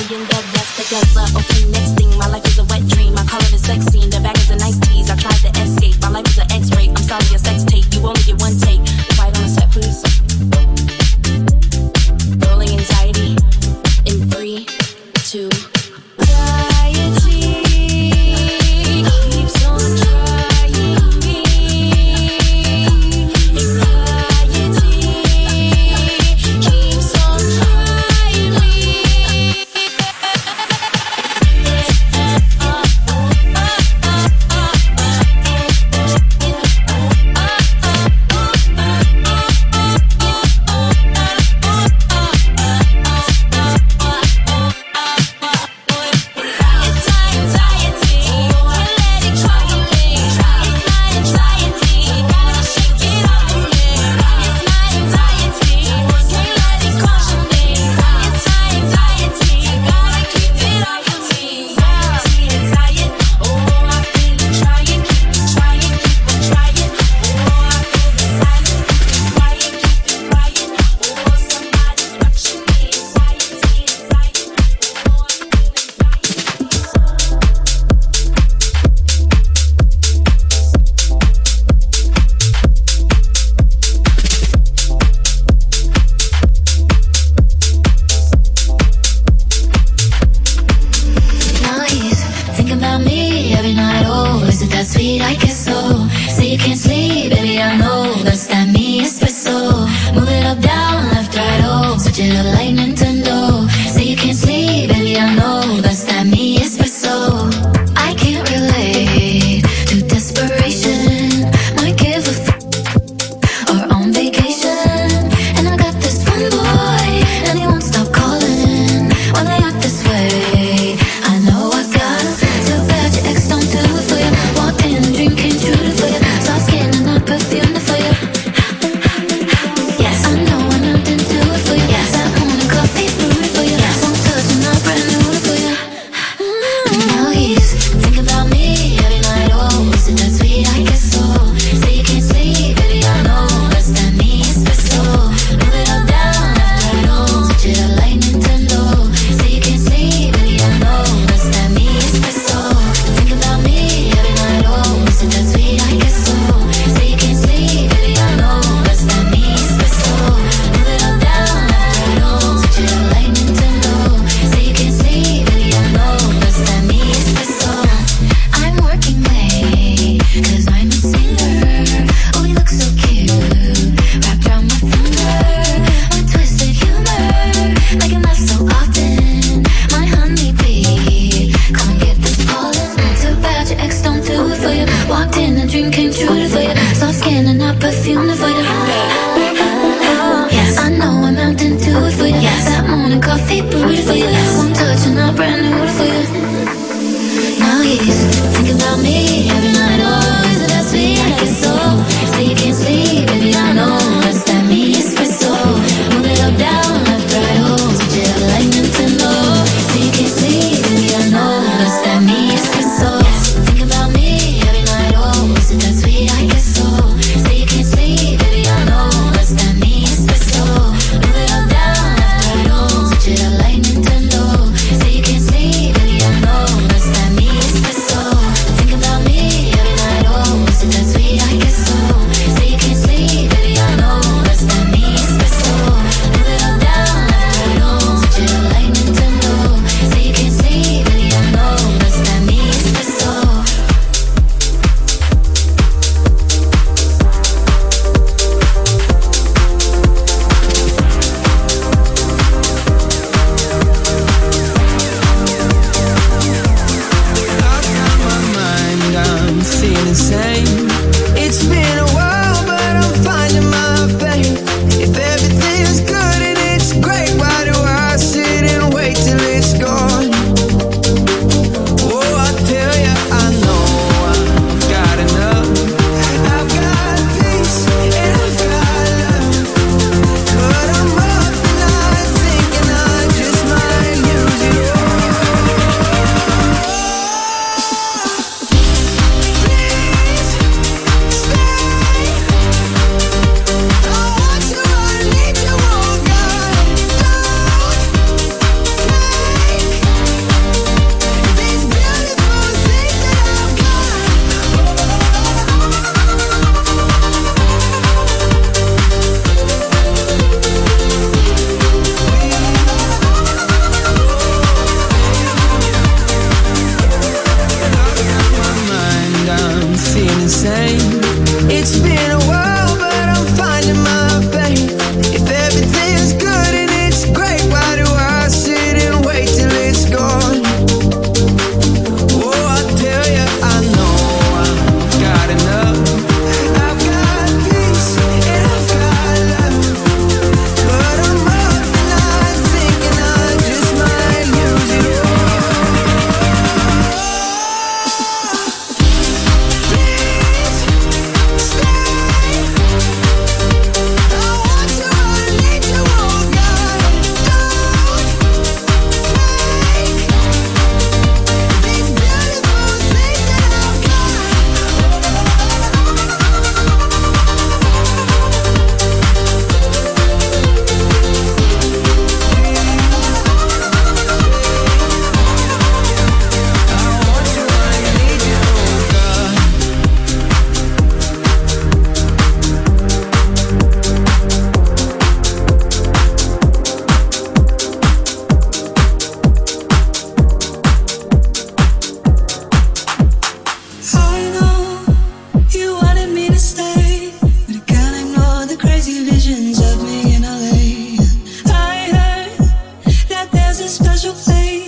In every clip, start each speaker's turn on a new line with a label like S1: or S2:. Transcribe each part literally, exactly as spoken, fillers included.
S1: Drinking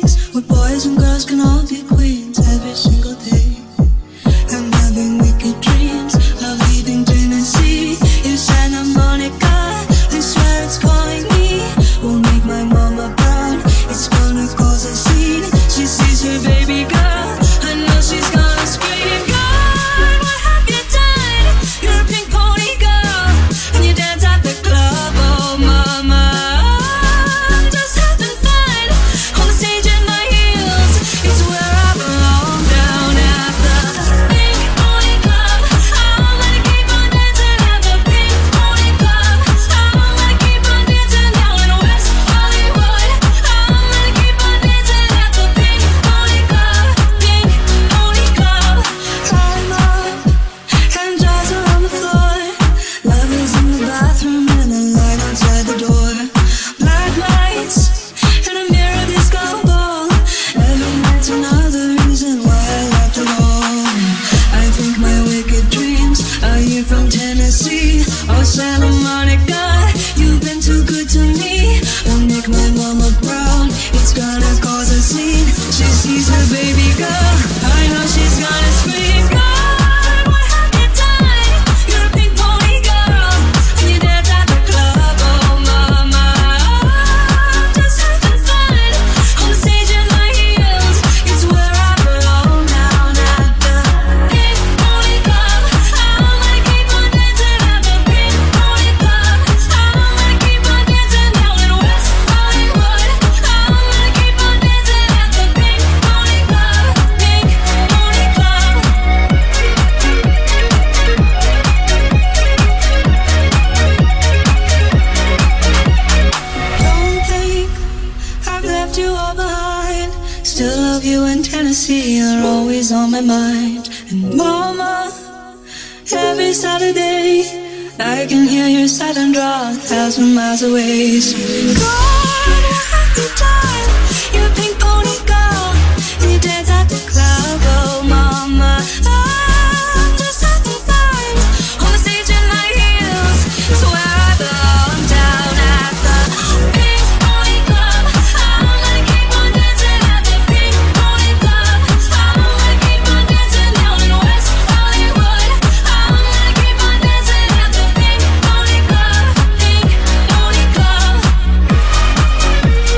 S1: dreams where boys and girls can all be queens every single day. I'm having wicked dreams of leaving Tennessee. In Santa Monica, I swear it's calling me. Won't make my mama proud, it's gonna cause a scene. She sees her baby girl, I know she's gonna scream. God, what have you done? You're a pink pony girl, and you dance at the club. Oh mama, I'm just having fun on the stage in my heels. It's where I belong, down at the pink pony club. I wanna keep on dancing at the pink pony club. I wanna keep on dancing down in West Hollywood. I wanna keep on dancing at the pink pony club, pink pony club. Climb up and jazz around the floor. Lovers in the bathroom and the light outside the door. Black lights and a mirror disco ball. Every night's another reason why I left it all. I think my wicked dreams are here from Tennessee or Santa Monica. You've been too good to me. Won't make my mama proud, it's gonna cause a scene. She sees her baby girl, I know she's gonna scream. God, what have you done? You're a pink pony girl, and you dance at the club. Oh mama, I'm just having fun on the stage in my heels. It's where I belong, down at the pink pony club. I wanna keep on dancing at the pink pony club. I wanna keep on dancing down in West Hollywood. I wanna keep on dancing at the pink pony club, pink pony club. Don't think I've left you all behind. Still love you in Tennessee, you're always on my mind. And mama, every Saturday I can hear your silent draw a thousand miles away. So God, what have you done? You're a pink pony girl, and you dance at the club. Oh mama, I'm just having fun on the stage in my heels. It's where I belong, down at the pink pony club. I wanna keep on dancing at the pink pony club. I wanna keep on dancing down in West Hollywood. I wanna keep on dancing at the pink pony club, pink pony club.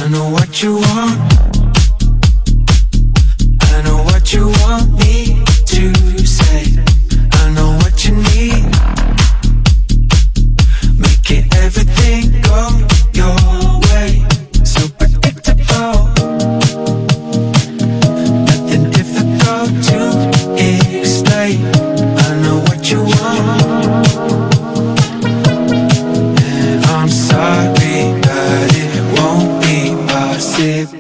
S1: I know what you want. I know what you want me to say. I know what you need. Making everything go your way. So predictable. Nothing difficult to explain. I know what you want. And I'm sorry, but it won't be possible.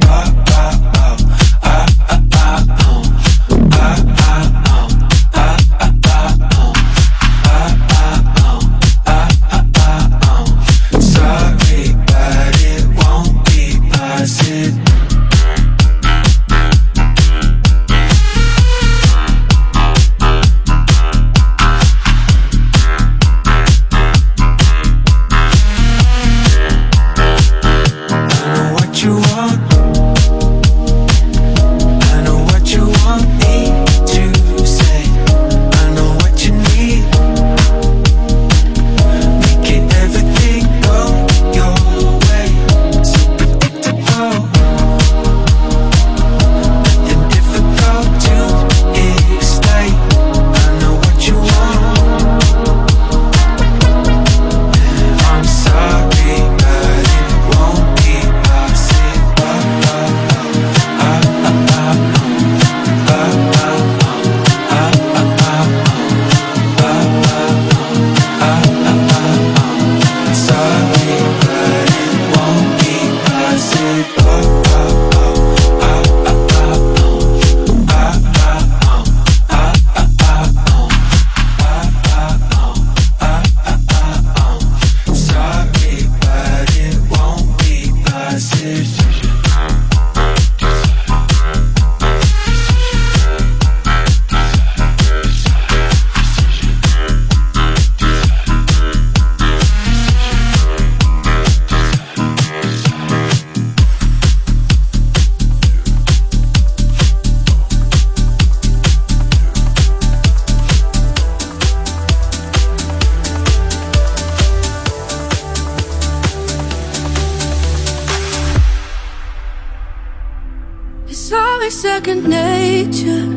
S2: Second nature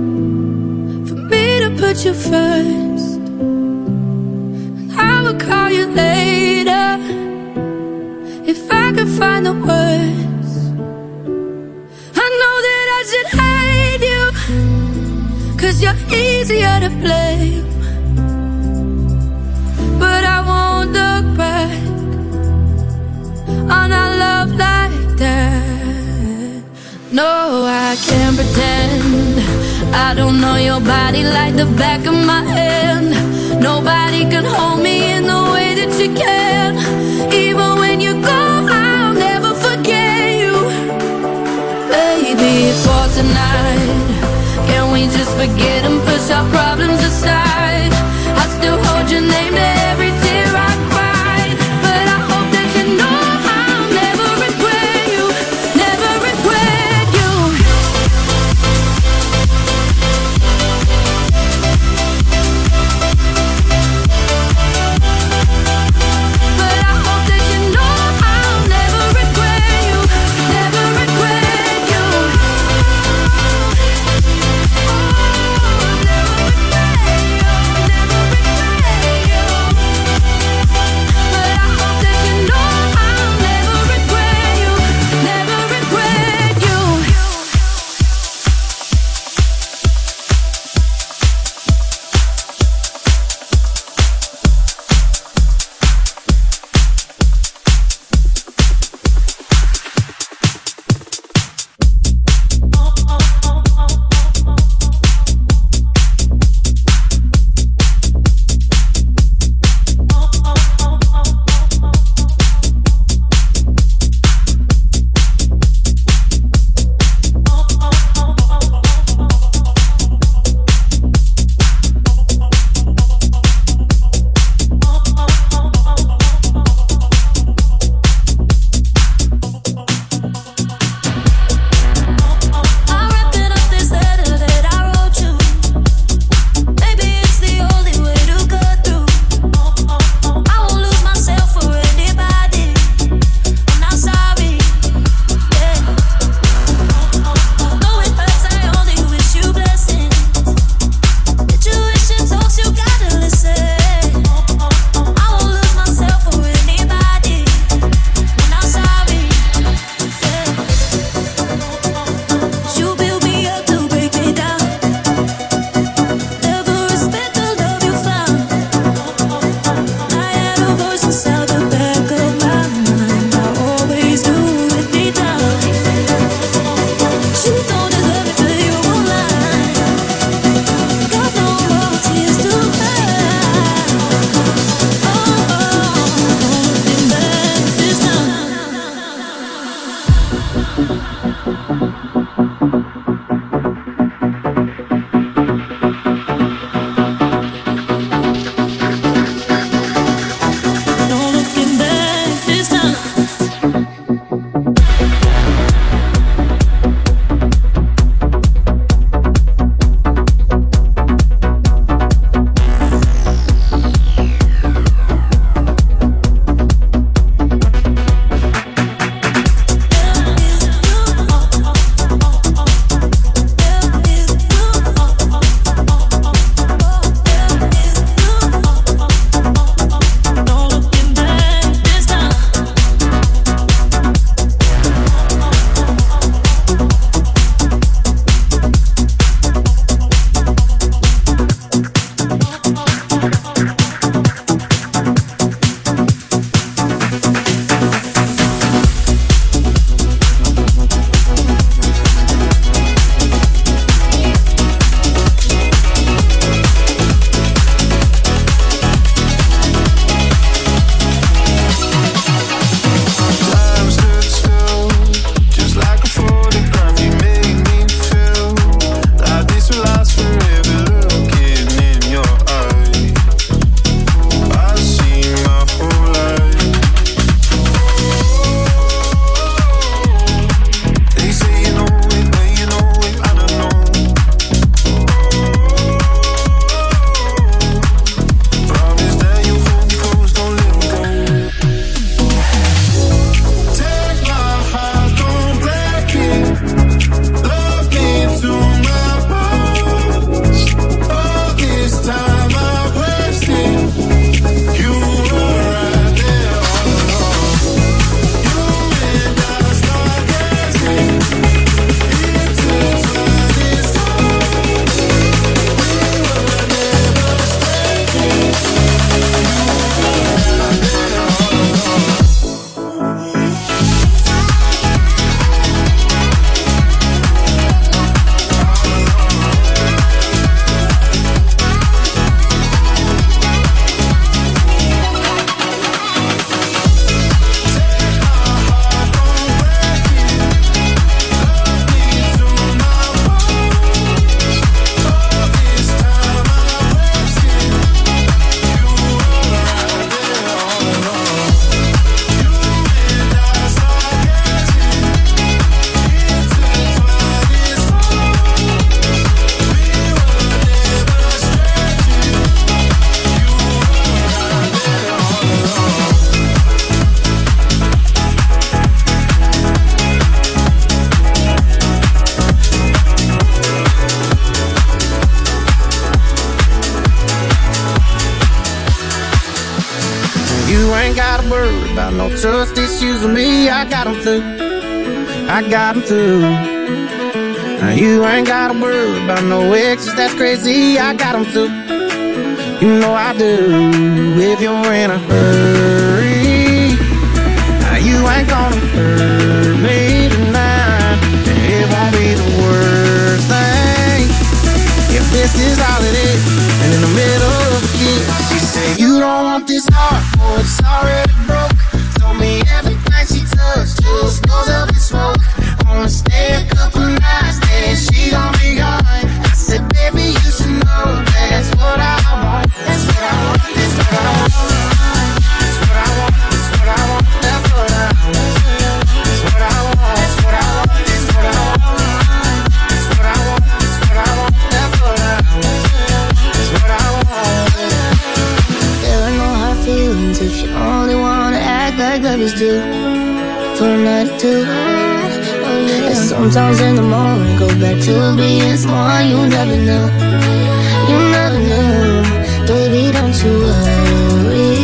S2: for me to put you first. And I will call you later if I could find the words. I know that I should hate you, 'cause you're easier to blame. But I won't look back on our love like that. No, I can't pretend I don't know your body like the back of my hand. Nobody can hold me in the way that you can. Even when you go, I'll never forget you. Baby, for tonight, can we just forget and push our problems aside? I still hold your name to every tear I cried. But I hope that you know I'll never regret you. Never regret.
S3: ain't gotta worry about no trust issues with me. I got them too, I got them too. Now you ain't gotta worry about no exes, that's crazy. I got them too, you know I do. If you're in a hurry, now you ain't gonna hurt me tonight. It won't be the worst thing if this is all it is. And in the middle of the kiss, she said, you don't want this heart, oh, it's already broke. Told me everything she touched just goes up in smoke. Wanna stay a couple nights, then she gon' be gone. I said, baby, you should know that's what I want. That's what I want, that's what I want. That's what I want, that's what I want. That's what I want. That's what I want, that's what I want. That's what I want. That's what I want, that's what I want. That's what I want. That's what I want.
S4: There are no hard feelings if you only wanna act like lovers do. For a night or two. Oh yeah. And sometimes in the morning go back to being someone you never knew. You never knew. Baby, don't you worry,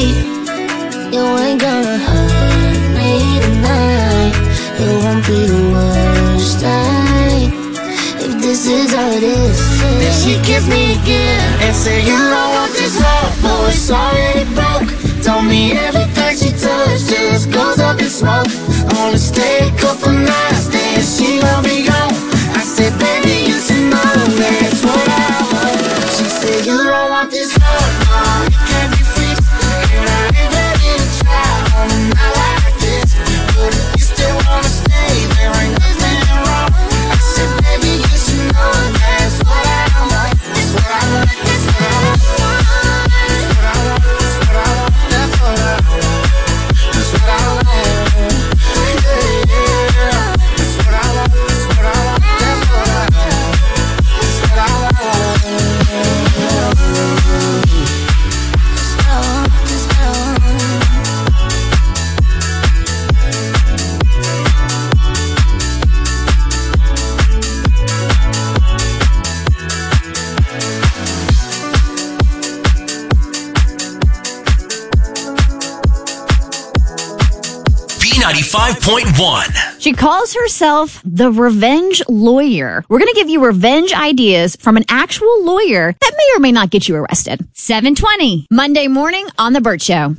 S4: you ain't gonna hurt me tonight. It won't be the worst thing if this is how it is.
S3: Then she kissed me again and said, you don't want this heart, boy, it's already broke. Told me everything she touched just goes up in smoke. Only stay a couple nights, then she gon' be gone. I said, baby, you should know that's what I want. She said, you don't want this heart, no, you can't be fixed. And I ain't ready to try on a night like this. But if you still wanna stay, then
S5: ninety-five point one.
S6: She calls herself the Revenge Lawyer. We're going to give you revenge ideas from an actual lawyer that may or may not get you arrested. seven twenty, Monday morning on The Burt Show.